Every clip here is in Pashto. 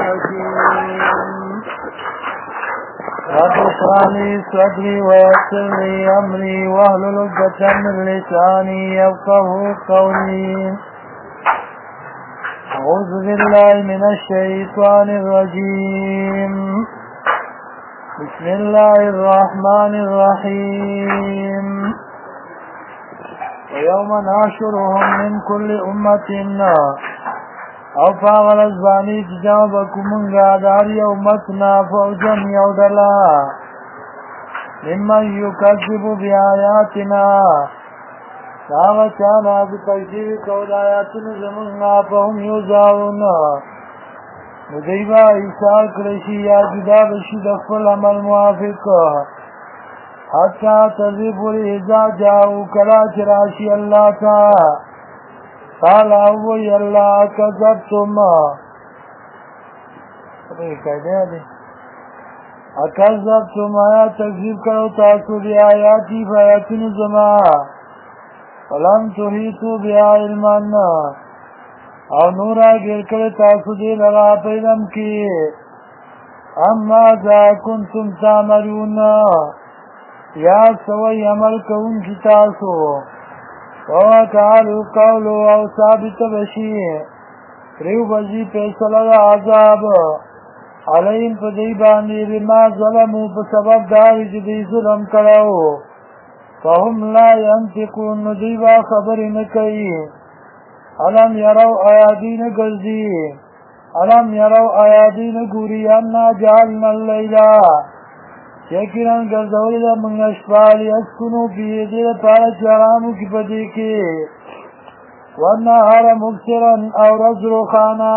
الرجيم رب اشرح لي صدري ويسر لي أمري واحلل عقدة من لساني يفقهوا قولي أعوذ بالله من الشيطان الرجيم بسم الله الرحمن الرحيم ويوم نحشرهم من كل أمة او فاغل ازبانی تجاوبكم من قادار يومتنا فوجا يودلا ممن يكذب بآياتنا فاغتانا بتكذيب قول آياتنا زمنا فهم يوزعون ندیبا عیسیٰ کرشی یا جدا بشی دخل عمل موافق حتی تذیب الہزا جاؤ کلا چراشی اللہ تا قال اوی اللہ اکذبتم اکذبتم آیا تکذیب کرو تاسو بی آیاتی فایتن زما فلم تحیطو بی علمان او نورا گر کر تاسو دی لگا پیدم کی اما ذا کنتم تعملون یا سوی عمل کون کی تاسو وَوَكَعَلُوا قَوْلُوا او ثابت بشی ریو بزی پیسل عذاب علیم پا دی باندی بما ظلمو پا سبب داری جدی ظلم کرو فهم لا ينتقون ندیبا خبر نکی علم یرو آیادین گردی علم یرو آیادین گوری انا جعلنا اللیلہ یقیناً گردولی دا منگ اشپالی اسکنو پیه دیر پارا چرامو کی پدی کی والنهار مبصرا او رزر خانا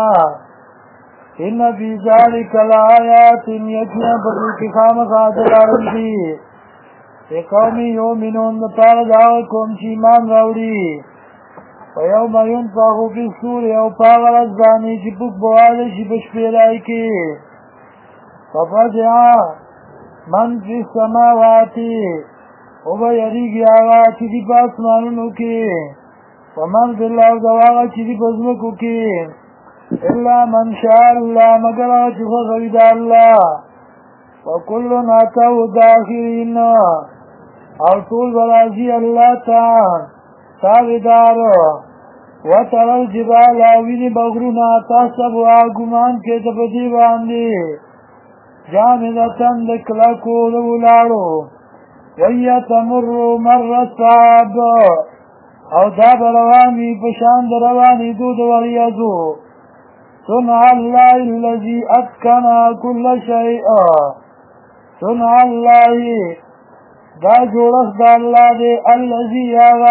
ان فی ذالک لآیات یقیناً پدی کی خام خاطر آرندی قومی یومنون پارا داو کوم چیمان راوڑی ویوم ینفخو فی الصور او پاغل ازبانی چی پک بوالشی بشپیلائی کی ففجعا من فی السماواتی او با یریگی آغا چی دی پاس مانونو کی ومن فی اللہ دواغا چی دی پزمکو کی الا من شاء اللہ مگر آغا چی خوخوید اللہ وکلن اتاو داخرین او طول برازی اللہ تاغدار وتر الجبال آوین بغرونا تحسب آگمان کے تپتی باندی جامدتن دکلکو دولارو ویتمر مر الصحاب او داب روانی پشاند روانی دود وریدو صنع اللہ اللذی اتکنا کل شیء صنع اللہ دا جوڑخ دا اللہ دے اللذی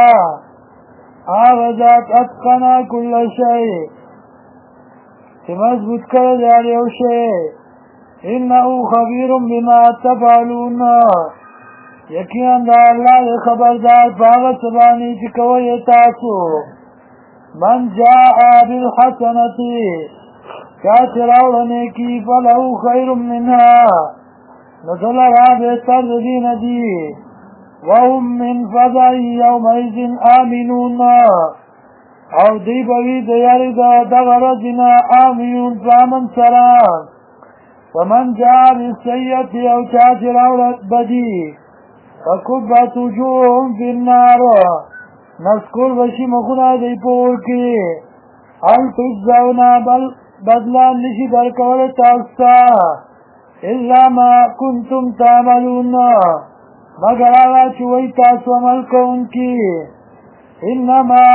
آغا ذات اتکنا کل شیء چه مضبوط کرد یاریو شیء انہو خبیر بما تفعلون یقیناً دا اللہ خبردار پاغت سبانی چکوئی تاسو من جاء بالحسنتی چاچراؤنے کی فلہو خیر منها نزل را بہتر دین دی وهم من فضع یومئذ آمنون او دی بوی دیاری دا دغردنا آمنون فامن سران ومن جاء بالسيئة او چاچر اولت بدی فکبت وجوههم في النار نسکول بشی مخنا دی پور کی حل تجزونا بدلان نشی درکول تاستا الا ما کنتم تعملون مگر آغا چوئی تاسو عمل کون کی انما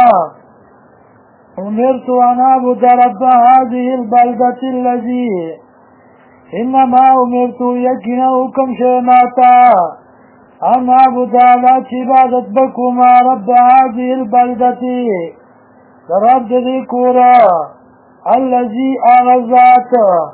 امرت ان اعبد رب هذه البلدة الذي انما امرتو یقینا حکم شماتا ان عبد اللہ چی عبادت بکوما رب هذه البلدتی رب دی کورا اللذی آغزات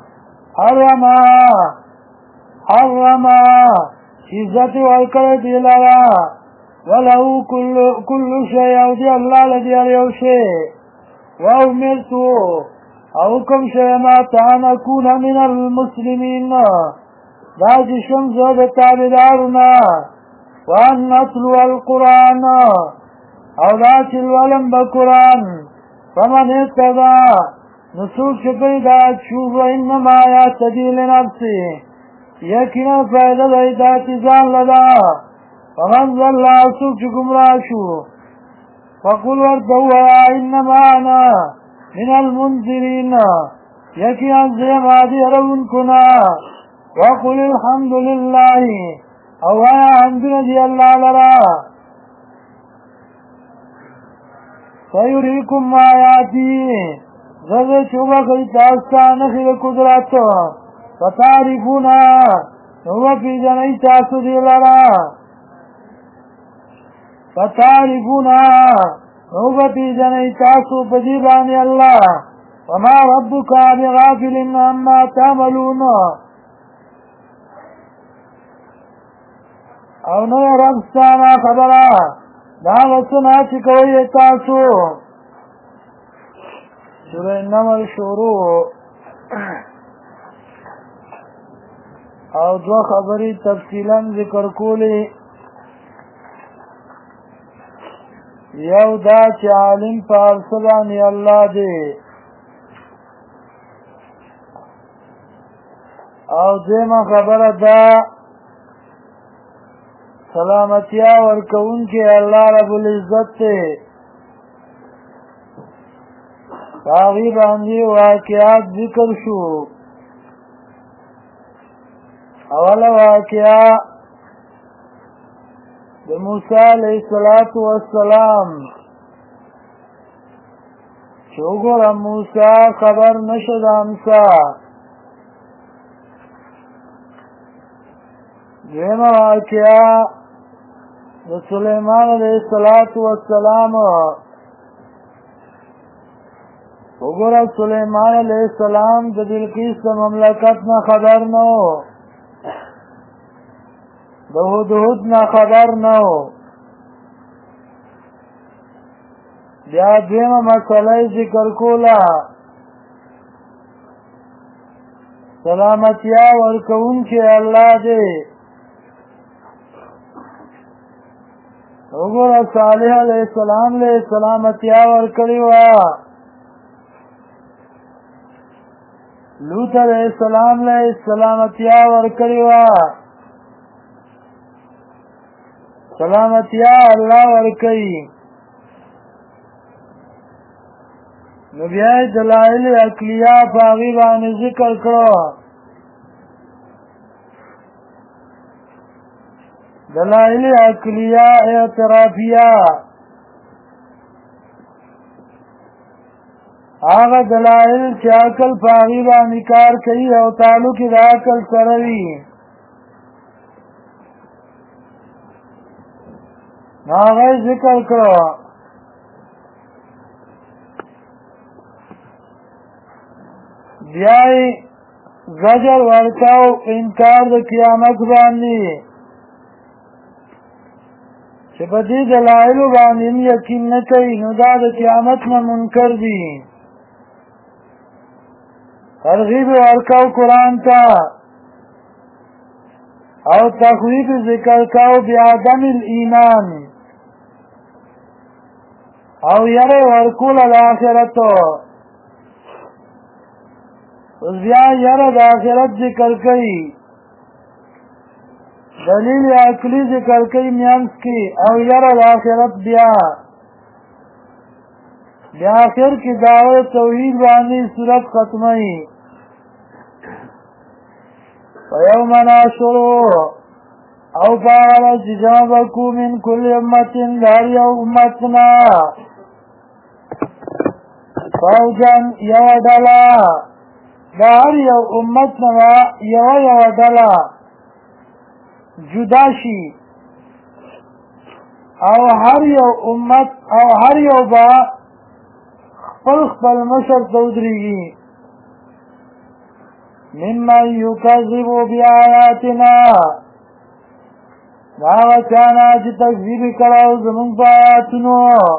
حرما عزت والکر دی لرا ولہو کل شیء او دی اللہ لدی علیو شیء وامرتو حکم شما تان اکون من المسلمین داجی شمز بتابدارنا وان نتلو القرآن او داچل ولم بقرآن فمن اتبع نسوک چکئی دا چوب و انما یعتدی لنفسی یقینا فائدہ دا ذاتی ځان لدا فمن ضل سوک چ گمراه شو فقل ورته ووایه انما انا من المنذرین یقینا زه مادي رونکو نه وقل الحمد لله او وایا حمدونه دی الله لرا سيريكم آیاتی زده چوبه کئی تاستا نخی قدرت فتعریفونا نوبه پیجنئی تاسو دی لرا فتعریفونا نوبه پیجنئی تاسو پدیبانی اللہ وما ربک بغافل عما تعملون او نو رب ستانا خبره دا غسنا چی کوئی تاسو سورہ نمل شروع او دو خبری تفصیلا ذکر کولی یو دا چی عالم پارسلانی اللہ دی او دیما خبر دا سلامتیا ورکون کے اللہ رب العزت تے باغی باندی واقعات ذکر شو اول واقعہ دا موسیٰ علیہ السلام چوگر موسیٰ خبر نشد امسا دویم واقعہ دا سلیمان علیہ السلام وګوره سلیمان علیہ السلام د بلقیس د مملکت نه خبر نو د هدهد نه خبر نو بیا دیمه مسئله ذکر کوله سلامتیا ورکوونکی الله دی وګوره صالح علیہ السلام له سلامتیا ورکړی وه لوط علیہ السلام له سلامتیا ورکړی وه سلامتیا الله ورکوي نو بیا یې دلایل عقلیه په هغې باندې ذکر کړو دلائل عقلیہ اعترافیہ آغا دلائل چی عقل پاغی بانی کار کئی او تعلق دا عقل سروی آغا ذکر کرو بیائی زجر ورکاو انکار دا قیامت باندی چې په دې دلایلو باندې یقین نه کوي نو دا د قیامت نه منکر دي ترغیب ورکاو قرآن ته او تخویف ذکر کاو بعدم الایمان او یره ورکول الاخرتو اوس بیا یره د آخرت ذکر کوي دلیل عقلی ذکر کئی میانس کی او یر الاخرت بیا آخر کی دعوت توحید بانی صورت ختمی فیوم ناشرو او پاولا ججابکو من کل امتن دار یو امتنا فوجن یو ڈلا دار یو امتنا یو ڈلا جدا شي او هر یو امت او هر یو با خپل مشر تودریږي ممن یکذب بیااتنا دا وچانا چې تکذیب کړو زمونږ په آیاتونو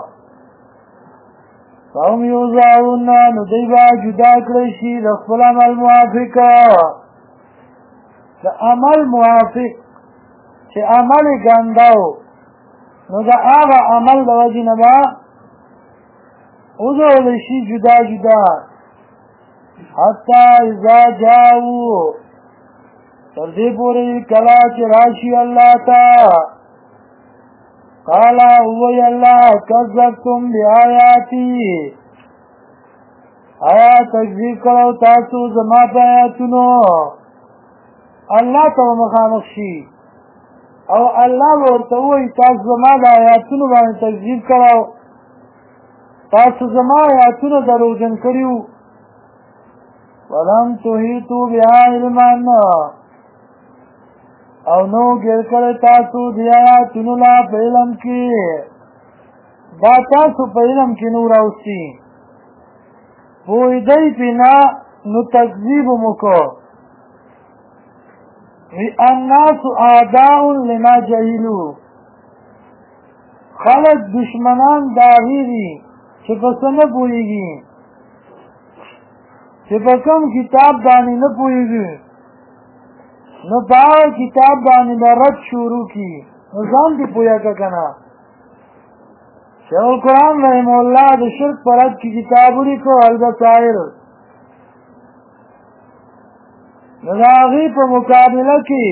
قوم یوزعون نو دوی به جدا کړی شي د خپل عمل موافق د عمل موافق چې عمل ګنداو نو دا هغه عمل د وجې نه به وځول شي جدا جدا حتی اذا جاؤ تردی پوری کلا چی راشی اللہ تا قالا اوی اللہ کذبتم بی آیاتی آیا تکذیب کرو تاسو زما پا آیاتونو اللہ تا مخامخ شی او اللہ ورطوئی تاسو زما دا آیاتونو بانی تکذیب کرو تاسو زما آیاتونو دروجن کریو ولم تحیطو بها علمان او نو گر کړی تاسو دی آیاتونو لا په علم کې دا تاسو په علم کې نو راوستي پوهېدئ پې نه نو تکذیب مو کو الناس اعداء لما جهلو خلق دشمنان د هغې دي چې په څه نه پوهېږي چې په کوم کتاب باندې نه پوهېږي نو پاو کتاب باندې به رد شروع کی نو ځان دې پوهه که که نه شیخ القرآن رحمه الله د شرک په رد کې کتاب ولیکو البصائر نو د هغې په مقابله کې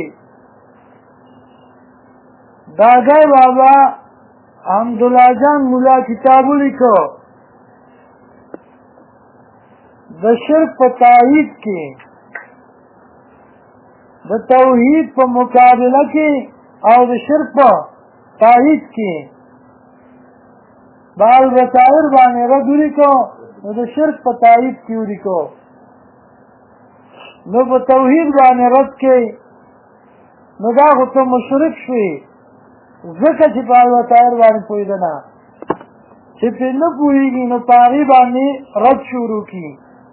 داګی بابا حمدالله جان مولا کتاب ولیکو د شرک په تایید کې د توحید په مقابله کې او د شرک په تایید کې بال بصائر باندې رد ولیکو نو د شرک په تایید کې ولیکو نو په توحید باندې رد کې نو دا خو ته مشرک شوې ځکه چې بال بصائر باندې پوهېده نه چې پرې نه پوهېږي نو په هغې باندې رد شروع کړي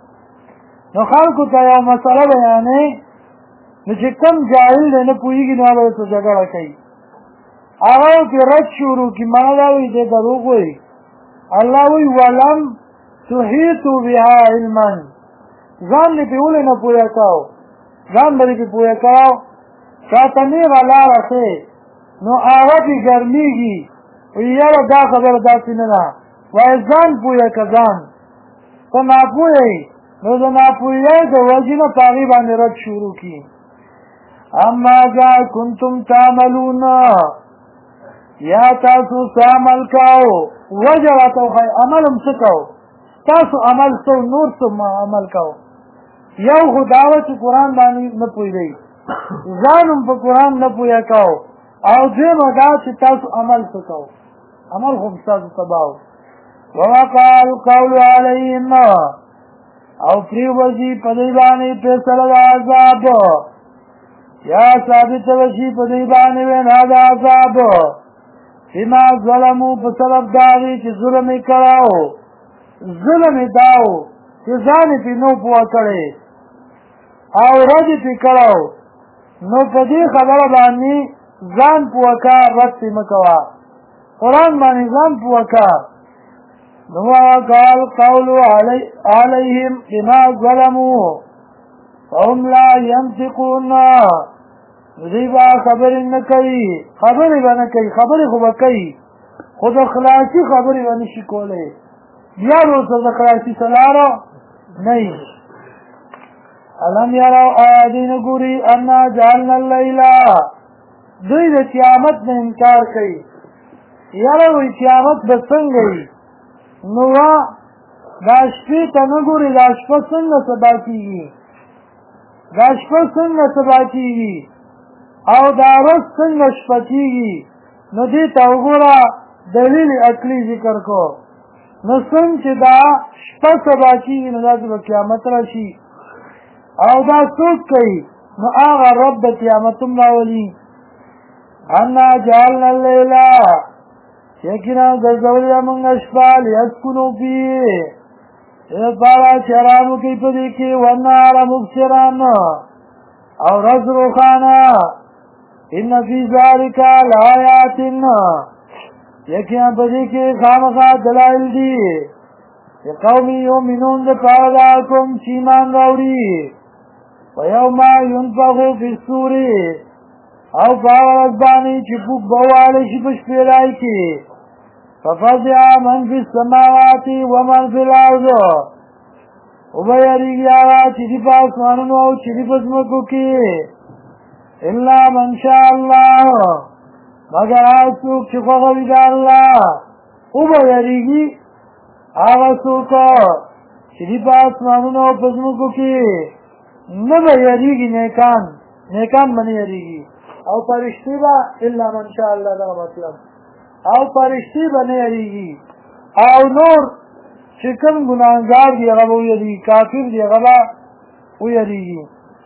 نو خلکو ته یو مسله بیانې نو چې کم جاهل دی نه پوهېږي نو هغه ورته جګړه کوي هغه پرې رد شروع کړي معنا دا وایي دی دروغ وایي الله وایي ولم تحیطو بها علما ځان دې پرې ولې نه پوهه کوو ځان به دې پرې پوهه کوو چاته نیغه لاره ښې نو هغه پرې ګرمېږي وایي یاره دا خبره داسې نه ده وایي ځان پوهه که ځان ته ناپوهه یې نو د ناپوهۍ د وجې نه په هغې باندې رد شروع کړي اما جا کنتم تعملون یا تاسو څه عمل کوو وجه راته وښایي عمل هم څه کوو تاسو عمل څه نور څه عمل کوو یو خو دا وه چې قرآن باندې نه پوهېدئ ځان هم په قرآن نه پوهه کوو او دویمه دا چې تاسو عمل څه کوو عمل خو ستاسو تباه و ووقع القول علیهم او پریوزی په دوی باندې فیصله د عذاب یا ثابت وشي په دوی باندې وینا د عذاب بما ظلمو په سبب د هغې چې ظلم یې کړی ظلم یې دا و چې ځان یې پرې نو پوه کړی او رد یې پرې کړی نو په دې خبره باندې ځان پوه که رد پرې مه کوه قرآن باندې ځان پوه که نو قال قول عليهم بما ظلموا فهم لا ينطقون دوی با خبرې نه کوي خبرې به نه کوي خبرې خو به کوي خو د خلاصي خبرې به نه شي کولی بیا به ورته د خلاصي څه لاره نه وي الم یرو آیا دوی نه ګوري انا جعلنا اللیل دوی د قیامت نه انکار کوي یاره وایي قیامت به څنګه وي نو دا شپې ته نه ګورې دا شپه څنګه سبا کېږي دا شپه څنګه سبا کېږي او دا ورځ څنګه شپه کېږي نو دې ته وګوره دلیل عقلي ذکر کو نو څنګه چې دا شپه سبا کېږي نو داسې به قیامت راشي او دا څوک کوي نو هغه رب د قیامت هم راولي انا جعلنا اللیل یقینا ګرځولې ده مونږ شپه لیسکنو فیه دپاره چې ارام وکړي په دې کې والنهار مبصرا او ورځ روښانه ان فی ذلک لآیات یقینا په دې کې خامخا دلایل دي لقوم یؤمنون دپاره د هغه قوم چې ایمان راوړي ویوم ینفخ فی الصور او په هغه ورځ باندې چې پوک به ووالی شي په شپېلۍ کې ففزع من فی السماوات ومن فی الارض او به یریږي هغه چې دي په اسمانونو او چې دي په ځمکو کې الا من شاء الله مگر هغه څوک چې خوښه وي د الله او به یریږي هغه څوک چې دي په اسمانونو او په ځمکو کې نه به یریږي نیکان به نه یریږي او فرشتي به الا من شاء الله دغه مطلب او فرشتي به نه یریږي او نور چې کوم ګناهګار دي هغه به ویریږي کافر دي هغه به ویریږي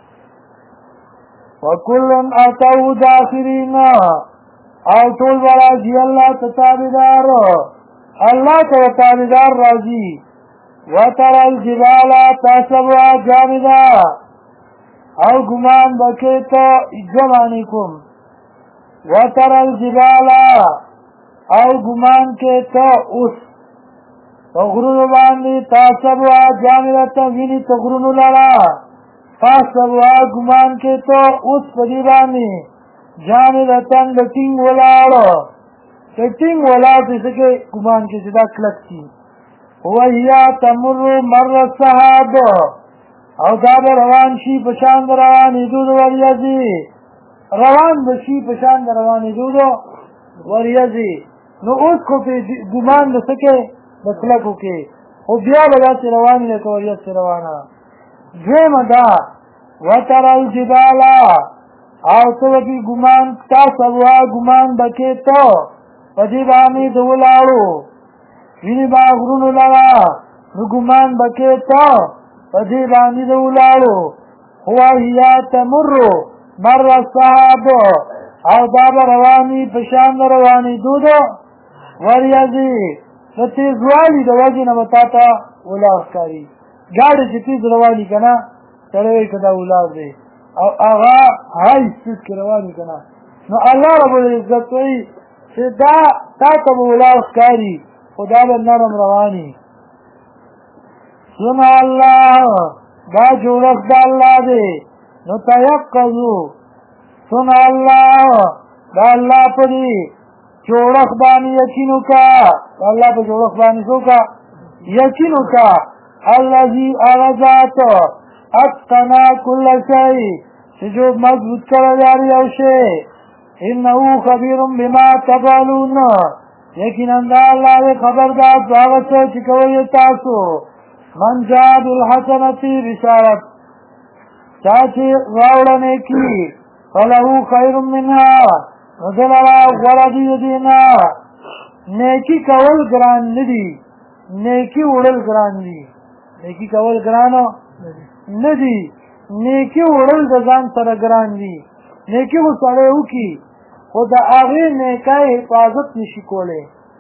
وکلن اتوا داخرین او ټول به راځي الله ته تابعدار الله ته تابعدار راځي وترى الجبال تحسبها جامده او ګمان بکې ته جوانیکم وترى الجبال او ګمان کې ته اوس غرونو باندې تحسبها جامده ویني ته غرونو لرا تحسبها ګمان کې ته اوس په دې باندې جامده د ټینګ ولاړو ټینګ ولاړ دې څنګه ګمان کې زدا کلک شي وهي تمر مر السحاب او دا روان شي په شان روانې دود وریځي روان بشي په شان روانې دود وریځي نو اوس کو په ګمان د څه د کلکو کې او بیا به داسې روانې لکه وریځ روانه دویمه دا وترى الجبال او ته به ګمان تاسو ګمان بکې ته په دې باندې د ولاړو ویني با غرونو لرا نو ګمان بکې ته په دې باندې د ولاړو هو هي تمر مر السحاب او دا رواني په شان رواني دود وریځي د تیزوالي د وجه نه متاته ولاړ کاری ګاډي چې تیز رواني کنه تړوي کدا ولاړ دی او هغه هاي سټ رواني کنه نو الله رب العزت وی چې دا تاسو ولاړ کاری خدا به نرم رواني سن الله دا جوړښت د الله دی نو تيقظو سن الله دا الله په دې جوړښت باندې یقین وکا الله په جوړښت باندې وکا یقین وکا الذي ارزات اتقنا كل شيء چې جو مضبوط کړی دی او شی انه خبير بما تفعلون یقینا الله خبردار هغه چې کوي تاسو من جاء بالحسنة بشارت چاچی راوڑنے کی فلہو خیر منها وزلرا غردی دینا نیکی کول گران ندی نیکی وڑل گران دی نیکی کول گرانو ندی نیکی وڑل دزان سر گران دی نیکی وہ سڑے ہو کی خود آغیر نیکای حفاظت نشی کولے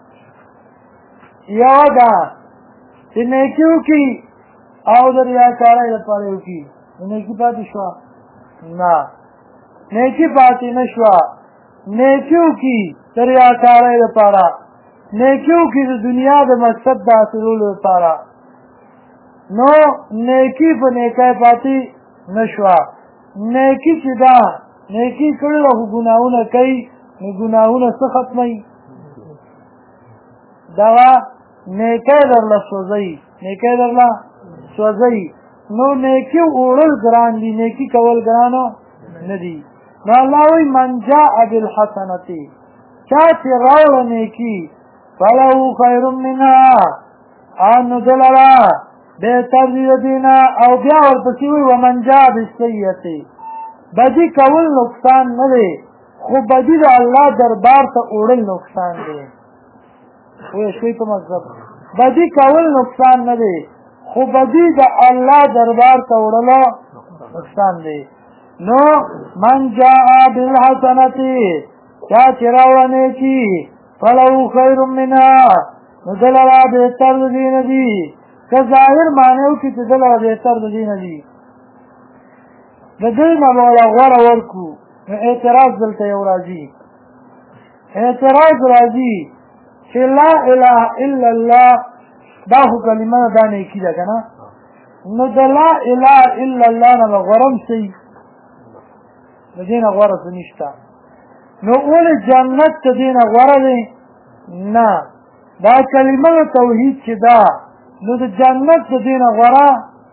یادا چې نیکیو کی او د ریاکارۍ لپاره وکړي نیکی پاتې شوه نه نیکی پاتې نه شوه نیکیو کی د ریاکارۍ لپاره نیکیو کی د دنیا د مقصد د حاصلولو لپاره نو نیکی په نیکۍ پاتې نه شوه نیکی چې دا نیکی کړې ده خو ګناهونه کوي نو ګناهونه څه ختموي دغه نیکی درله سوځي نیکی درله سوځي نو نیکی وړل ګران دي نیکی کول ګرانو نه دي نو الله وایي من جاء بالحسنة چا چې راوړه نیکي فله خیر منها نو ده لره بهتر دي د دې نه او بیا ورپسې وایي ومن جاء بالسیئة بدي کول نقصان نه دی خو بدي د الله دربار ته وړل نقصان دی وی شوی په مذهب بدی کول نقصان نه دی خو بدی د الله دربار ته وړلو نقصان دی نو من جاء بالحسنة چا چې راوړه کی فله خیر منها نو ده لره بهتر د دې نه دي که ظاهر معنی وکړي چې ده لره بهتر د دې نه دي د دې نه به وله غوره ورکړو نو اعتراض دلته یو راځي اعتراض راځي چې لا اله الا الله دا خو کلمه دا نیکي ده که نه نو د لا اله الا الله نه به غورم شي د دې نه غوره څه نشته نو ولې جنت د دې نه غوره دی نه دا کلمه توحید چې ده نو د جنت د دې نه غوره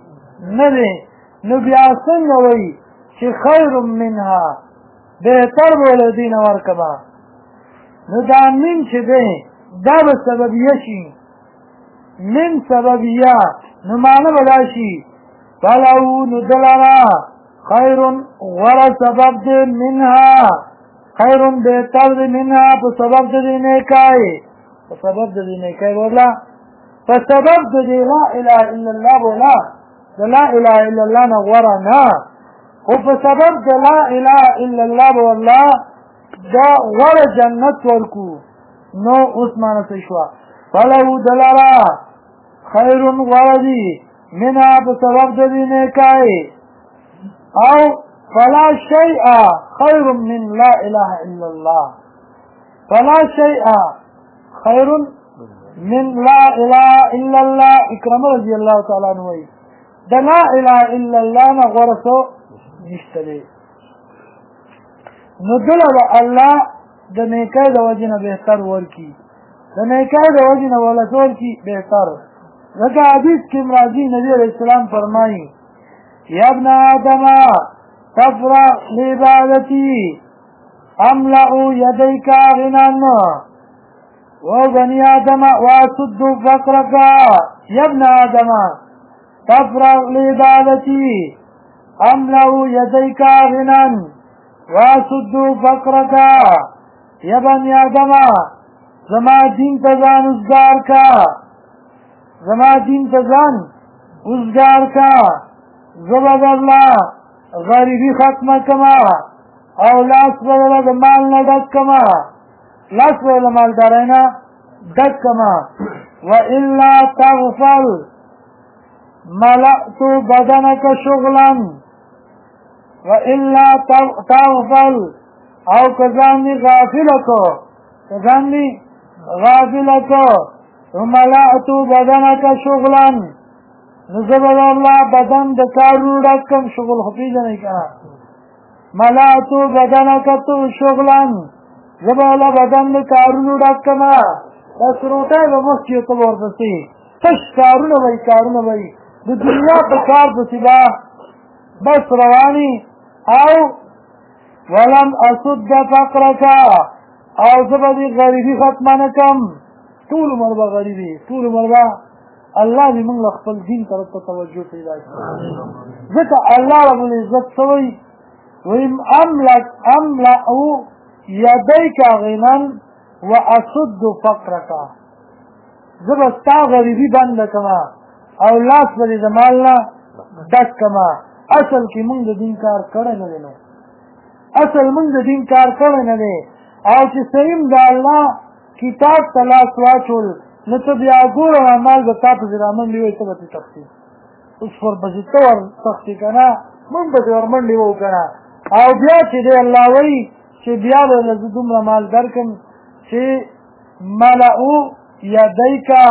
نه دی نو بیا څنګه وایي چې خیر منها بهتر بوله دینه ورکما نو دا من چې دی دا به سببیه شي من سببیه نو معنی به دا شي فلو نو دلرا خیر غره سبب دی منها خیر بهتر دی منها په سبب د دې نیکۍ په سبب د دې نیکۍ بولا په سبب د دې لا اله الا الله بولا د لا اله الا الله نه غوره نه خو په سبب د لا اله الا الله بولا دا غوره جنت ورکو نو اوس معنی څه شوه فلو دلرا خیر غوره دی منها په سبب د دې نیکۍ او فلا شيء خير من لا اله الا الله فلا شيء خير من لا اله الا الله اکرم رضی الله تعالی عنہ د لا اله الا الله نه غرسو نشته دی نو دلته الله د نیکۍ د وجنه بهتر ورکی د نیکۍ د وجنه ولټول کی بهتر ځکه حدیث کې راځي نبی علیہ السلام فرمایي یا ابن آدم تفرح لعبادتي املأ يديك غنى وبني آدم واسد فقرك يا ابن آدم تفرح لعبادتي املأ يديك غنى واسد فقرك يا بني آدم زما دین تزان ازگار کا زما دین تزان ازگار کا زبد اللہ غریبی ختم کما او لاس ویلا د مال نه ډک کما لاس ویلا مال دارینا ډک کما والا تغفل ملأت بدنك شغلا والا تغفل او کزانی غافلکو کزانی غافلکو ملأت بدنك شغلا نزبر الله بدن د کارو ډکم شغل خفیجه نه کړه ملاتو بدنک تو شغلن زبر الله بدن د کارو ډکما بس روټه به مخکې ته ورپسې تش کارونه وای د دنیا په کار پسې با بس رواني او ولم اسد فقرك او زبر دی غریبی ختمانه کم ټول عمر به غریبی ټول عمر به الله دې موږ خپل دین طرف ته توجه پیدا کړي ځکه الله رب العزت سوی ویم املأ يديك غنى واسد فقرك زبستا غریبی بند کما او لاس بری زمالنا ډک کما اصل کې موږ د دین کار کړی نه دی اصل موږ د دین کار کړی نه دی او چې سیم د الله کتاب تلاش واچول نو ته بیا ګوره عمل به تا په زرامن دی وایي ته به تختی اوس ورپسې ته ور تختی که نه موږ به ورمنډې وو که نه او بیا چې دی الله وایي چې بیا به له زه دومره مال درکړم چې ملأو یدیکه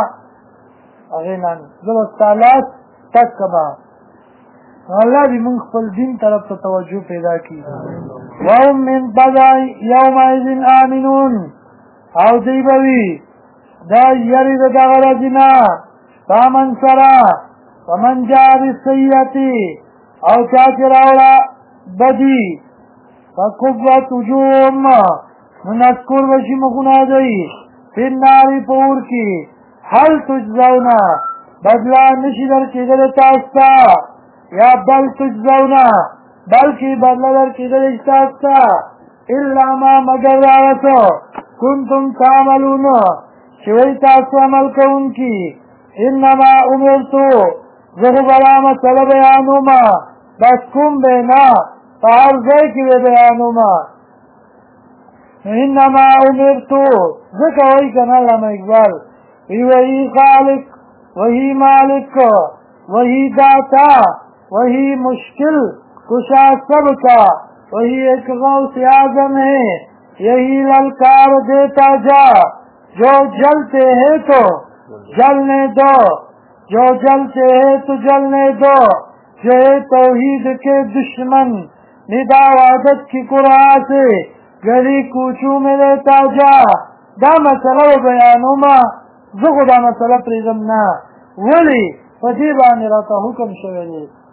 غنن زه به ستا لاس تک کړمه الله دې موږ خپل دین طرف ته توجه پیدا کړي وهم من فزع یومئذ آمنون او دی به وي دا یری د دغه ورځې نه فمن سره فمن جاء بالسیئة او چا چې راوړه بدي فکبت وجوههم نو نذکر بشي مخونه دوی فی النار په اور کې هل تجزون بدلا نشي درکېدلی تاسو ته یا بل تجزون بلکې بدله درکېدلی تاسو ته الا ما مگر هغه څه کنتم تعملون چې وایي تاسو عمل کوونکي انما امرتو زه خو بلا مسله بیانومه بس کوم دی نه په هر ځای کې به بیانومه انما امرتو ځکه وایي که نه علامه اقبال وہی خالق وہی مالک وہی داتا وہی مشکل کشا سب کا وہی ایک غوث اعظم ہے یہی للکار دیتا جا جو جلتے ہیں تو جلنے دو جو جلتے ہیں تو جلنے دو جو توحید کے دشمن ندا عادت کی قرآن سے گلی کوچوں میں لیتا جا دا مسئلہ بیانوما زه خو دا مسله پرېږدم نه ولې په دې باندې راته حکم شوی دی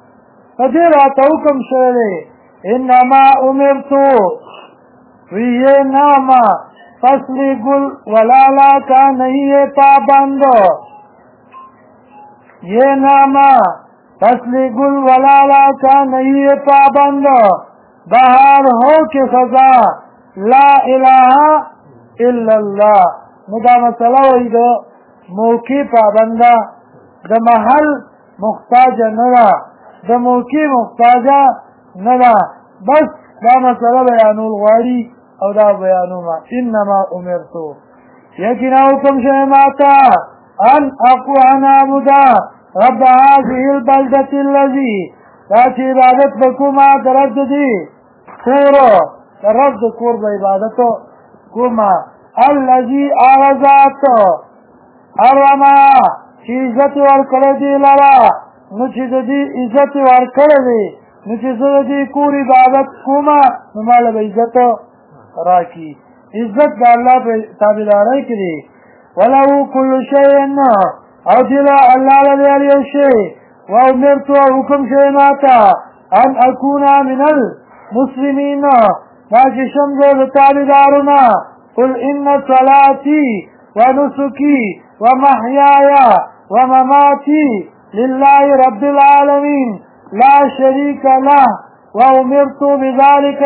په دې راته حکم شوی دی انما امرتو یہ ناما فصلی گل ولالا کا نہیں ہے پابند یہ ناما فصلی گل ولالا کا نہیں ہے پابند بہار ہو کے خزاں لا الہ الا اللہ مدا مسئلہ وی دو موقع پابندہ دا محل محتاج ندا دا موقع محتاج ندا بس دا مسئلہ بیانو الغاری او دا بیانو ما انما امرتو یقینا حکم شوی ماتا ان نعبدا رب هذه البلدة الذي دا چی عبادت بکوما درد دی کورو درد کور با عبادتو کوما الذي آغازات حرما چی عزت ورکردی لرا نو چی دی عزت ورکردی نو چی دی کور عبادت کوما نمال با عزتو راکی عزت دا اللہ پہ تابدارائی کری ولہو کل شیئن او دلا اللہ لدی علیہ شیئ وامرتو حکم شیئ ماتا ان اکونا من المسلمین ناکی شمزو تابدارنا قل ان صلاتی ونسکی ومحیایا ومماتی للہ رب العالمین لا شریک لہ وامرتو بذالک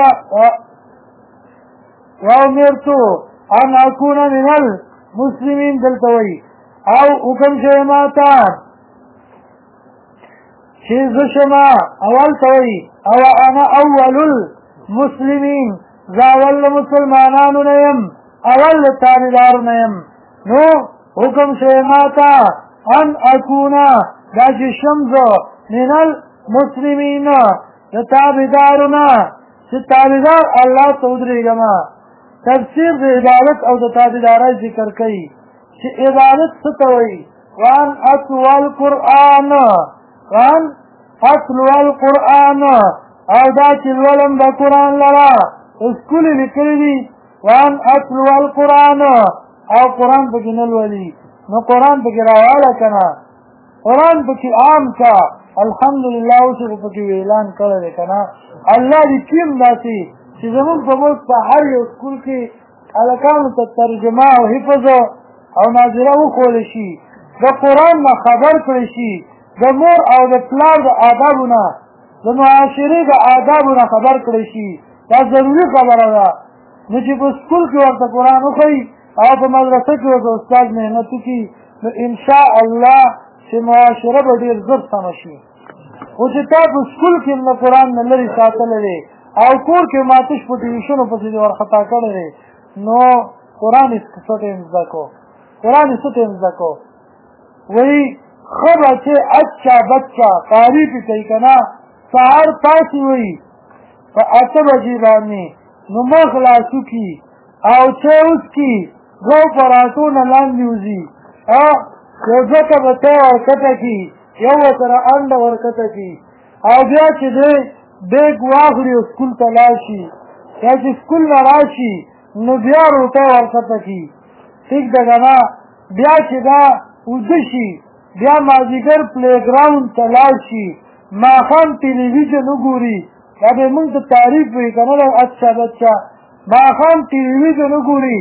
وامرتو ان اکون من المسلمین دلتوئی او حکم شیماتا چیز شما اول توئی او انا اول المسلمین زاول مسلمانانو نیم اول تابدار نیم نو حکم شیماتا ان اکونا داچی شمزو من المسلمین تابدارنا تابدار اللہ تودری گما تفسیر د عبادت او د تابعدارۍ ذکر کوي چې عبادت څه ته وایي وان اتلو القرآن او دا چې لولم د قرآن لرا اسکولې لیکلي دي وان اتلو القرآن او قرآن پکې نه لولي نو قرآن پکې راواله که نه قرآن پکې عام کا الحمدلله اوس پکې اعلان کړی دی که نه الله دې کیم داسې چې زمون په ملک په هر یو سکول کې هلکانو ته ترجمه او حفظ او ناظره وښودل شي د قرآن نه خبر کړی شي د مور او د پلار د آدابو نه د معاشرې د آدابو نه خبر کړی شي دا ضروري خبره ده نو چې په سکول کې ورته قرآن وښیي او په مدرسه کې ورته استاد محنت وکړي نو انشاء الله چې معاشره به ډېر زر سمه شي خو چې تا په سکول کې نه قرآن نه لرې ساتلی دی او کور کې ماتش په ټیوشنو پسې دې ورخطا کړی دی نو قرآن یې څه ټایم زده کو قرآن یې څه ټایم زده کو وایي ښه بچې اچھا بچه تعریف یې کوي که نه سهار پاسې وایي په 8 بجې باندې نو مخ خلاص وکړي او چای وڅښي دوه پراټو نه لاندې وځي یو دوه کبه چای ورکته کړي یو ورسره انډه ورکته کړي او بیا چې دی بیگ واخلي او سکول ته لاړ شي یا چې سکول نه راشي نو بیا روټۍ ورکته کړي ټیک ده که نه بیا چې دا اوده شي بیا مازدیګر پلی ګراونډ ته لاړ شي ماښام ټلویزیون وګوري دا به موږ ته تعریف وایي که نه دی اچھا بچه ماښام ټلویزیون وګوري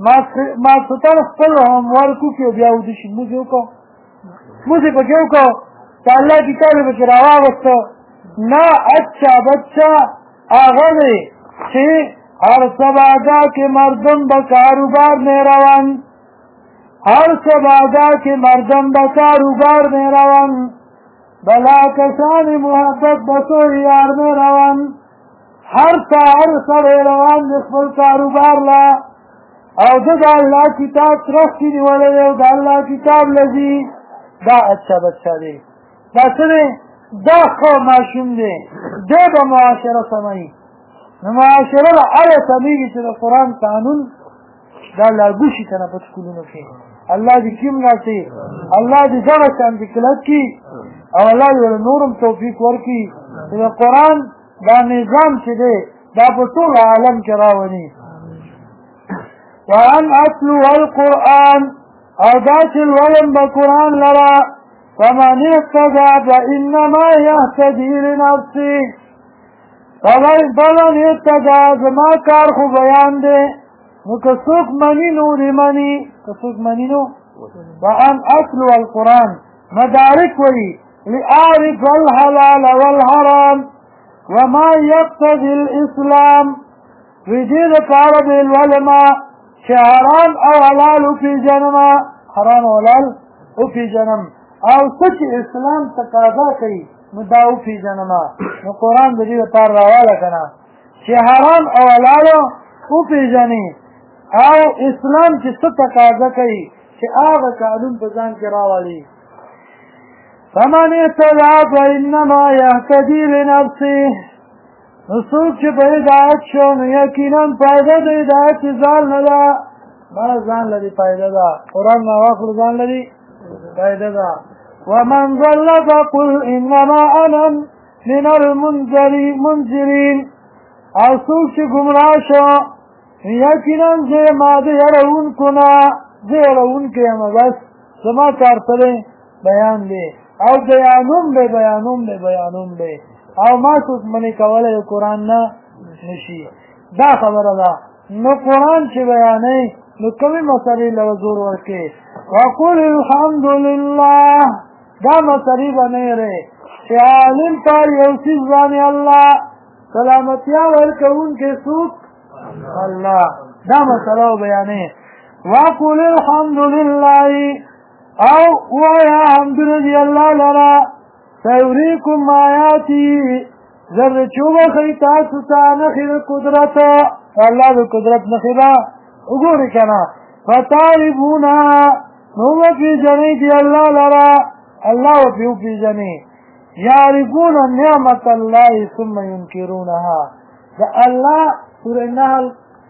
ماسخوتن خپل هومورک وکړي او بیا اوده شي موږ یې وکړو موږ یې پکې وکړو چې الله کتاب یې پکې راواغسته نه اچھا بچہ آغا دے چھے ہر سبادہ کے مردم بکاروبار میں روان ہر سبادہ کے مردم بکاروبار میں روان بلا کسان محبت بسو یار میں روان ہر سار سب روان نسبل کاروبار لا او دا اللہ کتاب ترخی نیولے او دا اللہ کتاب لذی دا اچھا بچہ دے دا سنے دا خو ماشوم دی دی به معاشره سموي نو معاشره به هغه سمیږي چې د قرآن قانون دا لاګو شي که نه په سکولونو کې الله دې کیم ناسي الله دې دغه شانتې کلک کړي او الله دې نورم توفیق ورکړي چې د قرآن دا نظام چې دی دا په ټول عالم کې راولي وان اتلو القرآن او دا چې لولم به قرآن لره فمن اهتدى فإنما يهتدي لنفسه فمن اهتدى زما کار خو بیان دی نو که څوک مني نور مني که څوک مني نو وأن أتلو القرآن مدارك وي لأعرف الحلال والحرام وما يقتضي الإسلام وجد قارب العلماء شهران أو حلال في جنم حرام حلال في جنم او سچ اسلام تقاضا کوي مداو في جنم نو قرآن دې وتار راواله کنا شهران او حلال في جنم او اسلام چې څه تقاضا کوي چې هغه قانون په ځان کې راوړي فمن اهتدى فإنما يهتدي لنفسه نسوک چې په هدایت شو نو یقینا فایده د هدایت ځان نه ده بله ځان لري فایده ده قرآن ما واخلو ځان لري فایده ده ومن ضل فقل إنما أنا من المنذرين او څوک چې ګمراه شو یقینا زه ما د یارونکو نه زه یارونکی یم بس زما کار سره بیان دی او بیانوم دی او ما څوک منې کولی قرآن نه نشي دا خبره ده نو قرآن چې بیانوي نو کومې مسلې له زور ورکړې وقل الحمد لله دا مسلې به نه یې چې عالم پر یو څیز باندې الله سلامتیا ورکوونکی څوک الله دا مسله بیانوي وقل الحمد لله او ويا حمد رضي الله لرا سيريكم آياتي ذر چوبه خیتات نخیر قدرت الله د قدرت نخیرا وګورئ کنه فتعرفونا نو في جنې دی الله لرا الله في جنې يعرفون نعمت الله ثم ينكرونها دا الله سورة النحل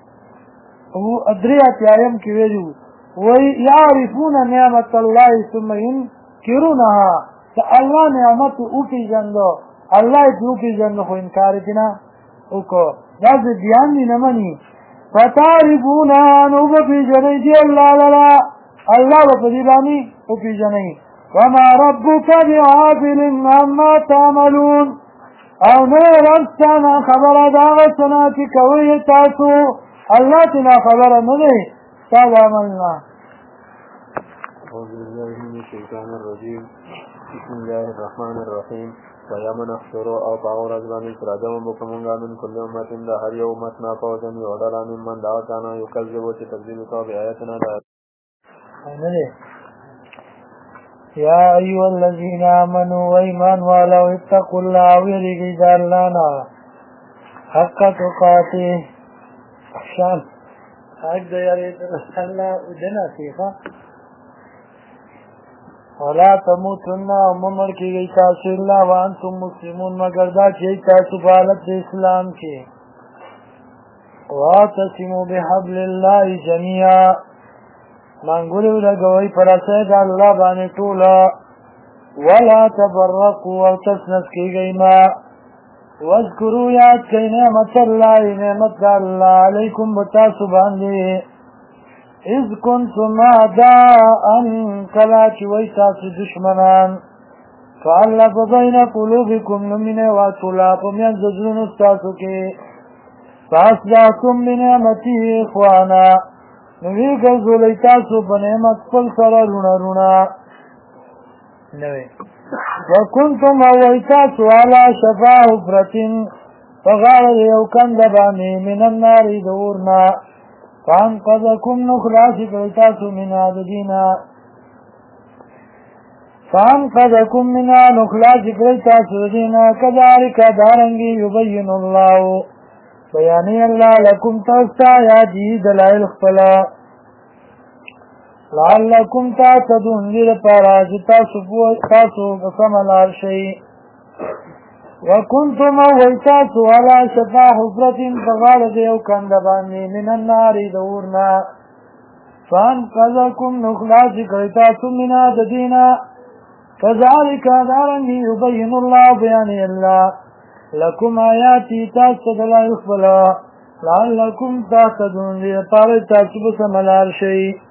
ادریات یایم کې ویلو وی يعرفون نعمت الله ثم ينكرونها دا الله نعمت او پی جندو الله او پی جندو خو انکار دینا او کو دا بیان دی نمانی فتعرفونا نو پی جنې دی الله لرا الله په دې باندې او پی جنې وما ربك بغافل عما تعملون او نه ربستانا خبر داغه سنا چې کوي تاسو الله تنا خبر نه دی تاسو عملنا أعوذ بالله من الشيطان الرجيم بسم الله الرحمن الرحيم ويوم نحشر او باور ازبان افرادا ومکمونگا من كل امت دا هر یو امتنا فوزن یودلا ممن دعوتانا یکذبو چه تقدیم کوا بی آیتنا دا یا ایوہ الذین آمنوا وایمان والو اتقوا اللہ ویرگی دارلانا حق تقاتی شان حق دیاری اللہ ادنا سیخا ولا تموتن وممر کی گئی تاسو اللہ وانتم مسلمون مگر دا چی تاسو بالت اسلام کی واتسموا بحبل اللہ جميعا مانگولیو لگوئی پرسید اللہ بانی طولا ولا تبرقوا وتسنس کی گئی ما واذکروا یاد کئی نعمت اللہ نعمت اللہ علیکم بتاسو باندی اذ کنتم اعداء کلا چوئی تاسو دشمنان فعلق بین قلوبکم نمین واتولا پمین زجرون استاسو کے فاصبحتم بنعمتی اخوانا نوی گرزولی تاسو بنعمت پل سر رونا رونا نوی وکنتم اوی تاسو علا شفا حفرتن فغارد یوکن دبانی من النار دورنا فانقذکم نخلاص کرتاسو من عددینا فانقذکم من نخلاص کرتاسو دینا کذالک دارنگی یبین اللہ بیانی اللہ لکم تاستا یادی دلائل خفلا لعلکم تاتدون دیر پاراج تاسو بسمل عرشی وکنتم اویتاسو علا شفا حفرت فغارد یو کندبانی من النار دورنا فانقذکم نخلاص کرتاسو من عددینا کذالک دارنگی یبین اللہ بیانی اللہ لکم آیاتی تاسو دلائل خفلا لعلکم تاتدون دیر پاراج تاسو بسمل عرشی